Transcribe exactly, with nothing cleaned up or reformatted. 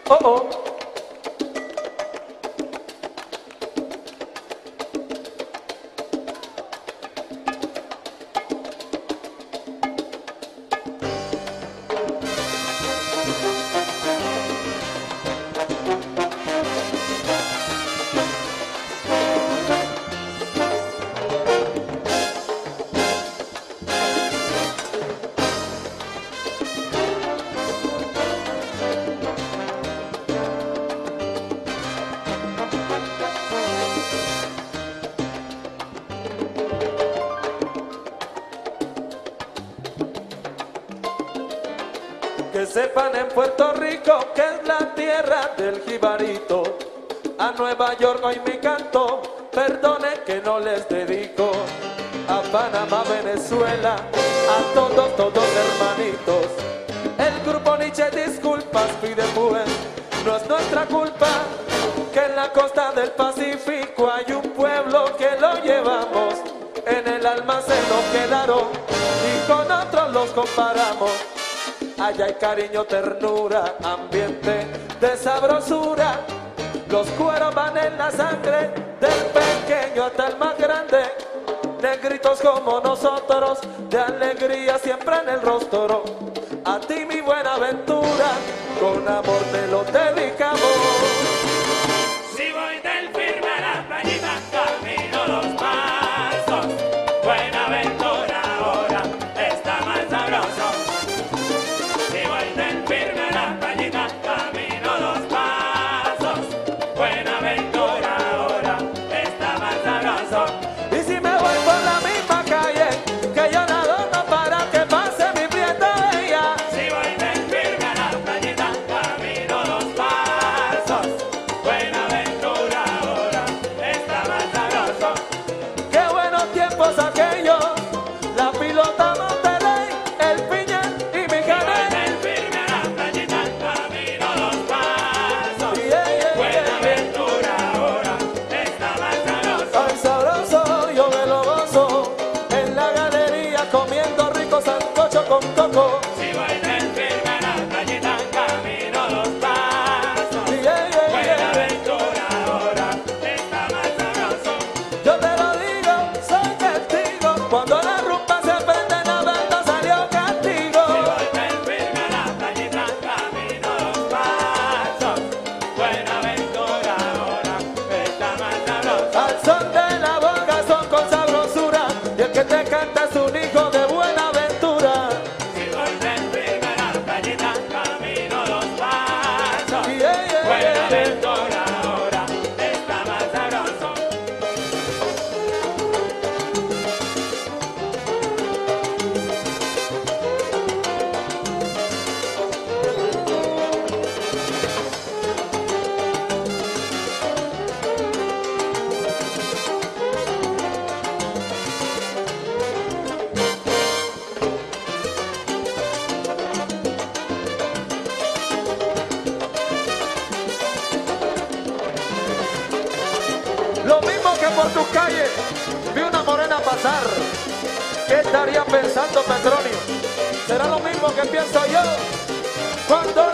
Oh, oh. Que sepan en Puerto Rico que es la tierra del jibarito. A Nueva York hoy mi canto, perdone que no les dedico. A Panamá, Venezuela, a todos, todos hermanitos. El grupo Nietzsche disculpas pide pues, no es nuestra culpa que en la costa del Pacífico hay un pueblo que lo llevamos. En el alma se lo quedaron y con otros los comparamos. Allá hay cariño, ternura, ambiente de sabrosura. Los cueros van en la sangre, del pequeño hasta el más grande. Negritos como nosotros, de alegría siempre en el rostro. A ti mi Buenaventura, con amor te lo dedicamos. Si voy del firme a la playita, camino los pasos. Buenaventura ahora está más sabroso. Si voy del firme a la playita, camino los pasos. Buenaventura ahora está más sabroso. Y si me voy por la misma calle, que yo nado no para que pase mi prieta bella. Si voy del firme a la playita, camino los pasos. Buenaventura ahora está más sabroso. Qué buenos tiempos aquellos, la pilota Monterrey, el Piña y mi Si voy Canel. del firme a la playita, camino los pasos. Yeah, yeah, yeah. Buenaventura ahora está más sabroso. Ay, sabroso, yo me lo gozo, en la galería comiendo rico sancocho con coco. Si voy del firme a la playita, camino los pasos. Yeah, yeah, yeah. Buenaventura ahora está más sabroso. Yo te lo digo, soy testigo, cuando la rumba se prende la banda salió castigo. Si voy del firme a la playita, camino los pasos. Buenaventura ahora está más sabroso. Al son de la boca son con sabrosura, y el que te canta es un hijo de Buenaventura. Si voy del firme a la playita, camino los pasos. Yeah, yeah, yeah. Buenaventura ahora está más sabroso. Lo mismo que por tus calles vi una morena pasar. ¿Qué estaría pensando Petronio? Será lo mismo que pienso yo cuando